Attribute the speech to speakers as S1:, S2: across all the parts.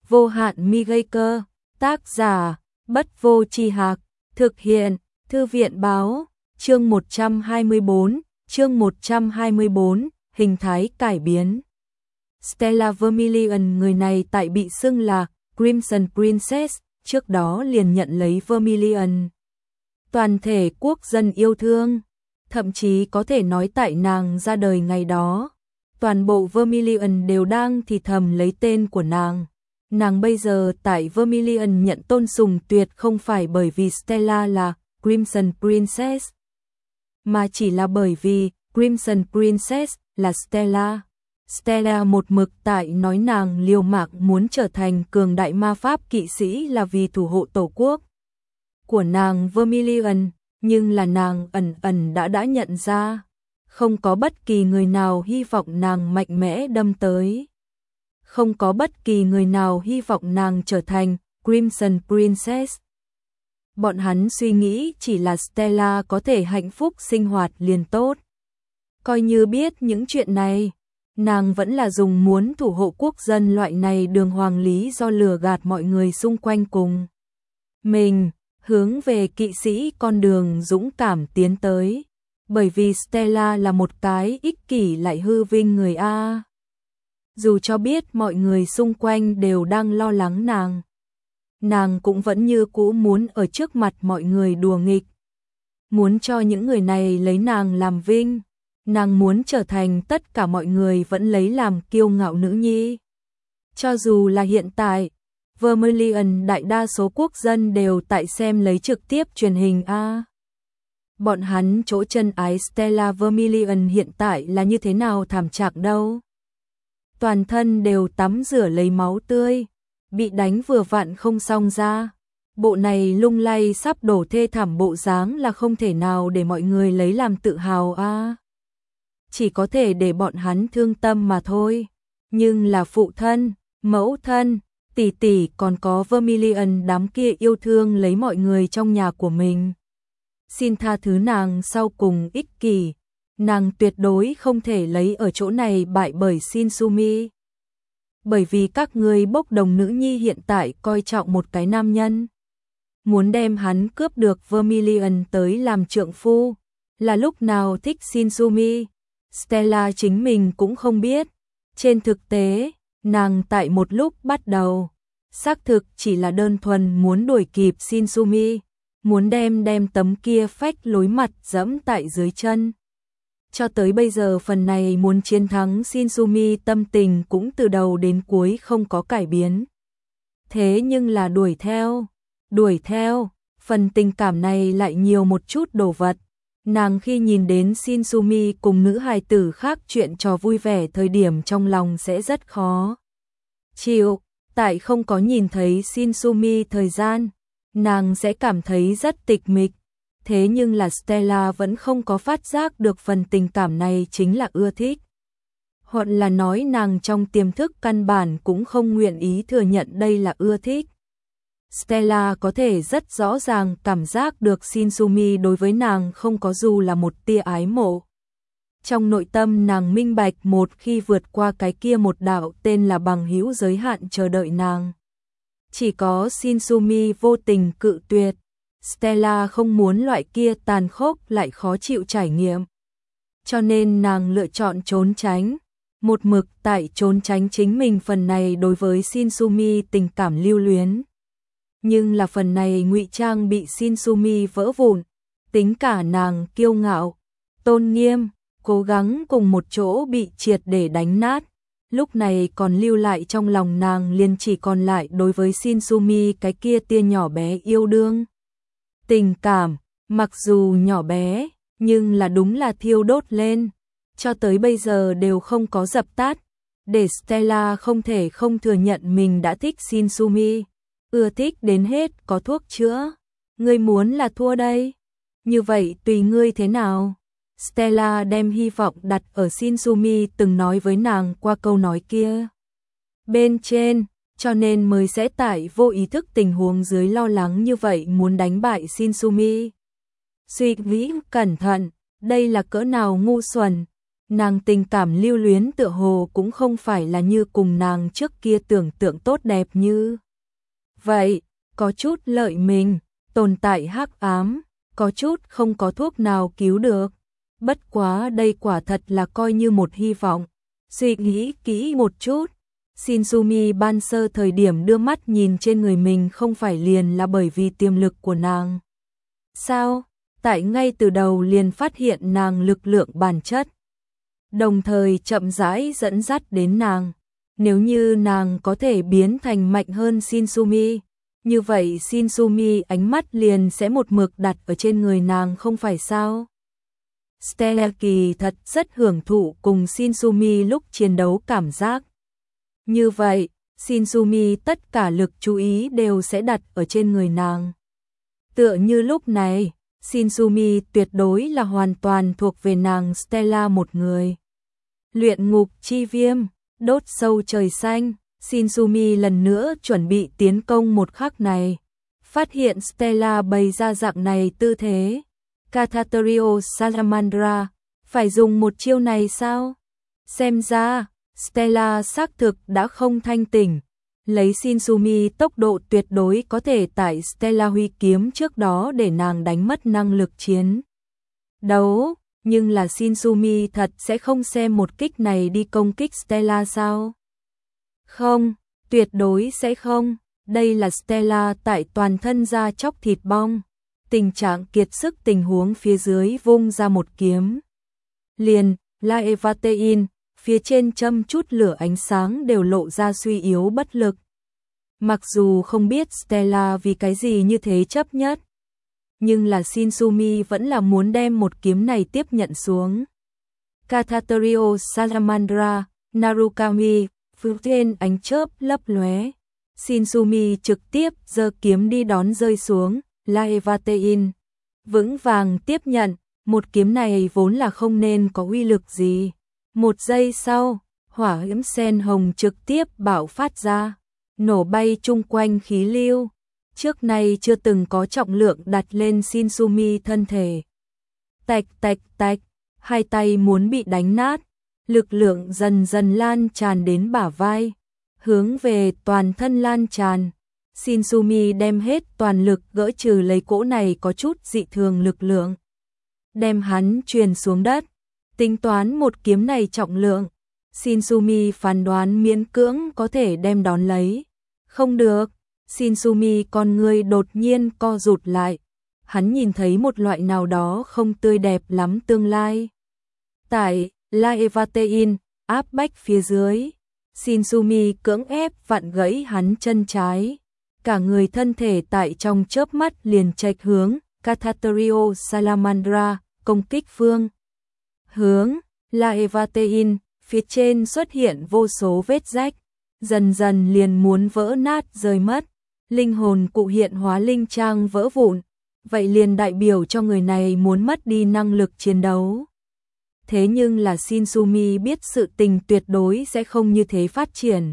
S1: Vô hạn mi gây cơ, tác giả, Bất Vô Tri Hạc, thực hiện, Thư viện báo, chương 124, hình thái cải biến. Stella Vermilion, người này tại bị xưng là Crimson Princess, trước đó liền nhận lấy Vermilion. Toàn thể quốc dân yêu thương, thậm chí có thể nói tại nàng ra đời ngày đó, toàn bộ Vermilion đều đang thì thầm lấy tên của nàng. Nàng bây giờ tại Vermilion nhận tôn sùng tuyệt không phải bởi vì Stella là Crimson Princess, mà chỉ là bởi vì Crimson Princess là Stella. Stella một mực tại nói nàng liều mạng muốn trở thành cường đại ma pháp kỵ sĩ là vì thủ hộ tổ quốc của nàng Vermilion, nhưng là nàng ẩn đã nhận ra, không có bất kỳ người nào hy vọng nàng mạnh mẽ đâm tới. Không có bất kỳ người nào hy vọng nàng trở thành Crimson Princess. Bọn hắn suy nghĩ chỉ là Stella có thể hạnh phúc sinh hoạt liền tốt. Coi như biết những chuyện này, nàng vẫn là dùng muốn thủ hộ quốc dân loại này đường hoàng lý do lừa gạt mọi người xung quanh cùng mình, hướng về kỵ sĩ con đường dũng cảm tiến tới. Bởi vì Stella là một cái ích kỷ lại hư vinh người A. Dù cho biết mọi người xung quanh đều đang lo lắng nàng cũng vẫn như cũ muốn ở trước mặt mọi người đùa nghịch. Muốn cho những người này lấy nàng làm vinh. Nàng muốn trở thành tất cả mọi người vẫn lấy làm kiêu ngạo nữ nhi. Cho dù là hiện tại, Vermilion đại đa số quốc dân đều tại xem lấy trực tiếp truyền hình A. Bọn hắn chỗ chân ái Stella Vermilion hiện tại là như thế nào thảm trạng đâu. Toàn thân đều tắm rửa lấy máu tươi, bị đánh vừa vặn không xong ra. Bộ này lung lay sắp đổ thê thảm bộ dáng là không thể nào để mọi người lấy làm tự hào A. Chỉ có thể để bọn hắn thương tâm mà thôi. Nhưng là phụ thân, mẫu thân, tỷ tỷ còn có Vermilion đám kia yêu thương lấy mọi người trong nhà của mình. Xin tha thứ nàng sau cùng ích kỷ, nàng tuyệt đối không thể lấy ở chỗ này bại bởi Shinsumi. Bởi vì các ngươi bốc đồng nữ nhi hiện tại coi trọng một cái nam nhân. Muốn đem hắn cướp được Vermilion tới làm trượng phu, là lúc nào thích Shinsumi. Stella chính mình cũng không biết. Trên thực tế, nàng tại một lúc bắt đầu, xác thực chỉ là đơn thuần muốn đuổi kịp Shinsumi, muốn đem tấm kia phách lối mặt dẫm tại dưới chân. Cho tới bây giờ phần này muốn chiến thắng Shinsumi tâm tình cũng từ đầu đến cuối không có cải biến. Thế nhưng là đuổi theo, phần tình cảm này lại nhiều một chút đồ vật. Nàng khi nhìn đến Shinsumi cùng nữ hài tử khác chuyện trò vui vẻ thời điểm trong lòng sẽ rất khó chịu. Tại không có nhìn thấy Shinsumi thời gian, nàng sẽ cảm thấy rất tịch mịch. Thế nhưng là Stella vẫn không có phát giác được phần tình cảm này chính là ưa thích. Hoặc là nói nàng trong tiềm thức căn bản cũng không nguyện ý thừa nhận đây là ưa thích. Stella có thể rất rõ ràng cảm giác được Shinsumi đối với nàng không có dù là một tia ái mộ. Trong nội tâm nàng minh bạch một khi vượt qua cái kia một đạo tên là bằng hữu giới hạn chờ đợi nàng. Chỉ có Shinsumi vô tình cự tuyệt. Stella không muốn loại kia tàn khốc lại khó chịu trải nghiệm. Cho nên nàng lựa chọn trốn tránh. Một mực tại trốn tránh chính mình phần này đối với Shinsumi tình cảm lưu luyến. Nhưng là phần này ngụy trang bị Shinsumi vỡ vụn. Tính cả nàng kiêu ngạo, tôn nghiêm, cố gắng cùng một chỗ bị triệt để đánh nát. Lúc này còn lưu lại trong lòng nàng liền chỉ còn lại đối với Shinsumi cái kia tia nhỏ bé yêu đương. Tình cảm, mặc dù nhỏ bé, nhưng là đúng là thiêu đốt lên. Cho tới bây giờ đều không có dập tắt. Để Stella không thể không thừa nhận mình đã thích Shinsumi. Ưa thích đến hết có thuốc chữa. Ngươi muốn là thua đây. Như vậy tùy ngươi thế nào. Stella đem hy vọng đặt ở Shinsumi từng nói với nàng qua câu nói kia bên trên, cho nên mới sẽ tại vô ý thức tình huống dưới lo lắng như vậy muốn đánh bại Shinsumi. Suy nghĩ cẩn thận, đây là cỡ nào ngu xuẩn. Nàng tình cảm lưu luyến tựa hồ cũng không phải là như cùng nàng trước kia tưởng tượng tốt đẹp như vậy, có chút lợi mình, tồn tại hắc ám, có chút không có thuốc nào cứu được. Bất quá đây quả thật là coi như một hy vọng. Suy nghĩ kỹ một chút, Shinsumi ban sơ thời điểm đưa mắt nhìn trên người mình không phải liền là bởi vì tiềm lực của nàng. Sao? Tại ngay từ đầu liền phát hiện nàng lực lượng bản chất. Đồng thời chậm rãi dẫn dắt đến nàng. Nếu như nàng có thể biến thành mạnh hơn Shinsumi, như vậy Shinsumi ánh mắt liền sẽ một mực đặt ở trên người nàng không phải sao? Stella kỳ thật rất hưởng thụ cùng Shinsumi lúc chiến đấu cảm giác. Như vậy, Shinsumi tất cả lực chú ý đều sẽ đặt ở trên người nàng. Tựa như lúc này, Shinsumi tuyệt đối là hoàn toàn thuộc về nàng Stella một người. Luyện ngục chi viêm, đốt sâu trời xanh, Shinsumi lần nữa chuẩn bị tiến công một khắc này. Phát hiện Stella bày ra dạng này tư thế. Cathatario Salamandra, phải dùng một chiêu này sao? Xem ra, Stella xác thực đã không thanh tỉnh. Lấy Shinsumi tốc độ tuyệt đối có thể tại Stella huy kiếm trước đó để nàng đánh mất năng lực chiến đấu. Nhưng là Shinsumi thật sẽ không xem một kích này đi công kích Stella sao? Không, tuyệt đối sẽ không. Đây là Stella tại toàn thân da chóc thịt bong. Tình trạng kiệt sức tình huống phía dưới vung ra một kiếm. Liền, Laevatein, phía trên châm chút lửa ánh sáng đều lộ ra suy yếu bất lực. Mặc dù không biết Stella vì cái gì như thế chấp nhất, nhưng là Shinsumi vẫn là muốn đem một kiếm này tiếp nhận xuống. Cathatario Salamandra, Narukami, phía trên ánh chớp lấp lóe. Shinsumi trực tiếp giơ kiếm đi đón rơi xuống. Laevatein vững vàng tiếp nhận, một kiếm này vốn là không nên có uy lực gì. Một giây sau, hỏa diễm sen hồng trực tiếp bạo phát ra, nổ bay chung quanh khí lưu. Trước nay chưa từng có trọng lượng đặt lên Shinsumi thân thể. Tạch tạch tạch, hai tay muốn bị đánh nát, lực lượng dần dần lan tràn đến bả vai, hướng về toàn thân lan tràn. Shinsumi đem hết toàn lực gỡ trừ lấy cỗ này có chút dị thường lực lượng. Đem hắn truyền xuống đất, tính toán một kiếm này trọng lượng. Shinsumi phán đoán miễn cưỡng có thể đem đón lấy. Không được, Shinsumi con người đột nhiên co rụt lại. Hắn nhìn thấy một loại nào đó không tươi đẹp lắm tương lai. Tại Laevatein, áp bách phía dưới, Shinsumi cưỡng ép vặn gãy hắn chân trái. Cả người thân thể tại trong chớp mắt liền chệch hướng, Cathatario Salamandra, công kích phương. Hướng, Laevatein, phía trên xuất hiện vô số vết rách, dần dần liền muốn vỡ nát rơi mất. Linh hồn cụ hiện hóa linh trang vỡ vụn, vậy liền đại biểu cho người này muốn mất đi năng lực chiến đấu. Thế nhưng là Shinsumi biết sự tình tuyệt đối sẽ không như thế phát triển.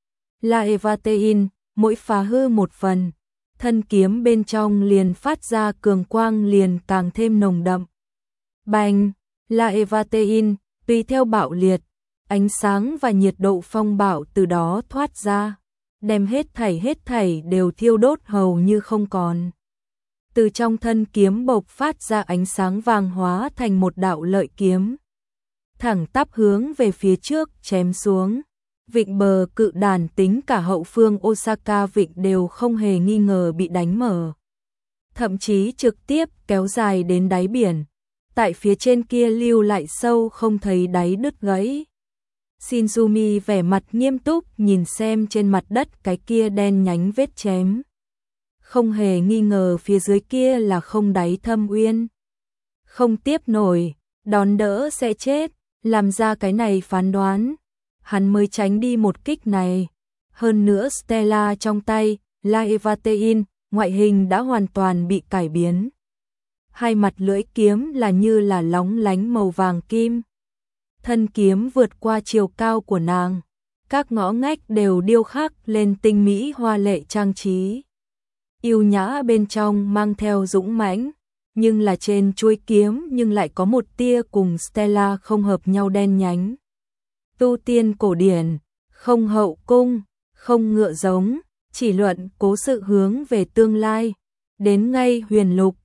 S1: Laevatein, mỗi phá hư một phần, thân kiếm bên trong liền phát ra cường quang liền càng thêm nồng đậm. Bành, Laevatein, tùy theo bạo liệt, ánh sáng và nhiệt độ phong bạo từ đó thoát ra, đem hết thảy đều thiêu đốt hầu như không còn. Từ trong thân kiếm bộc phát ra ánh sáng vàng hóa thành một đạo lợi kiếm. Thẳng tắp hướng về phía trước chém xuống. Vịnh bờ cự đàn tính cả hậu phương Osaka vịnh đều không hề nghi ngờ bị đánh mở. Thậm chí trực tiếp kéo dài đến đáy biển. Tại phía trên kia lưu lại sâu không thấy đáy đứt gãy. Shinsumi vẻ mặt nghiêm túc nhìn xem trên mặt đất cái kia đen nhánh vết chém. Không hề nghi ngờ phía dưới kia là không đáy thâm uyên. Không tiếp nổi, đón đỡ sẽ chết, làm ra cái này phán đoán. Hắn mới tránh đi một kích này. Hơn nữa Stella trong tay, Laevatein, ngoại hình đã hoàn toàn bị cải biến. Hai mặt lưỡi kiếm là như là lóng lánh màu vàng kim. Thân kiếm vượt qua chiều cao của nàng. Các ngõ ngách đều điêu khắc lên tinh mỹ hoa lệ trang trí. Yêu nhã bên trong mang theo dũng mãnh. nhưng là trên chuôi kiếm nhưng lại có một tia cùng Stella không hợp nhau đen nhánh. Tu tiên cổ điển, không hậu cung, không ngựa giống, chỉ luận cố sự hướng về tương lai, đến ngay huyền lục,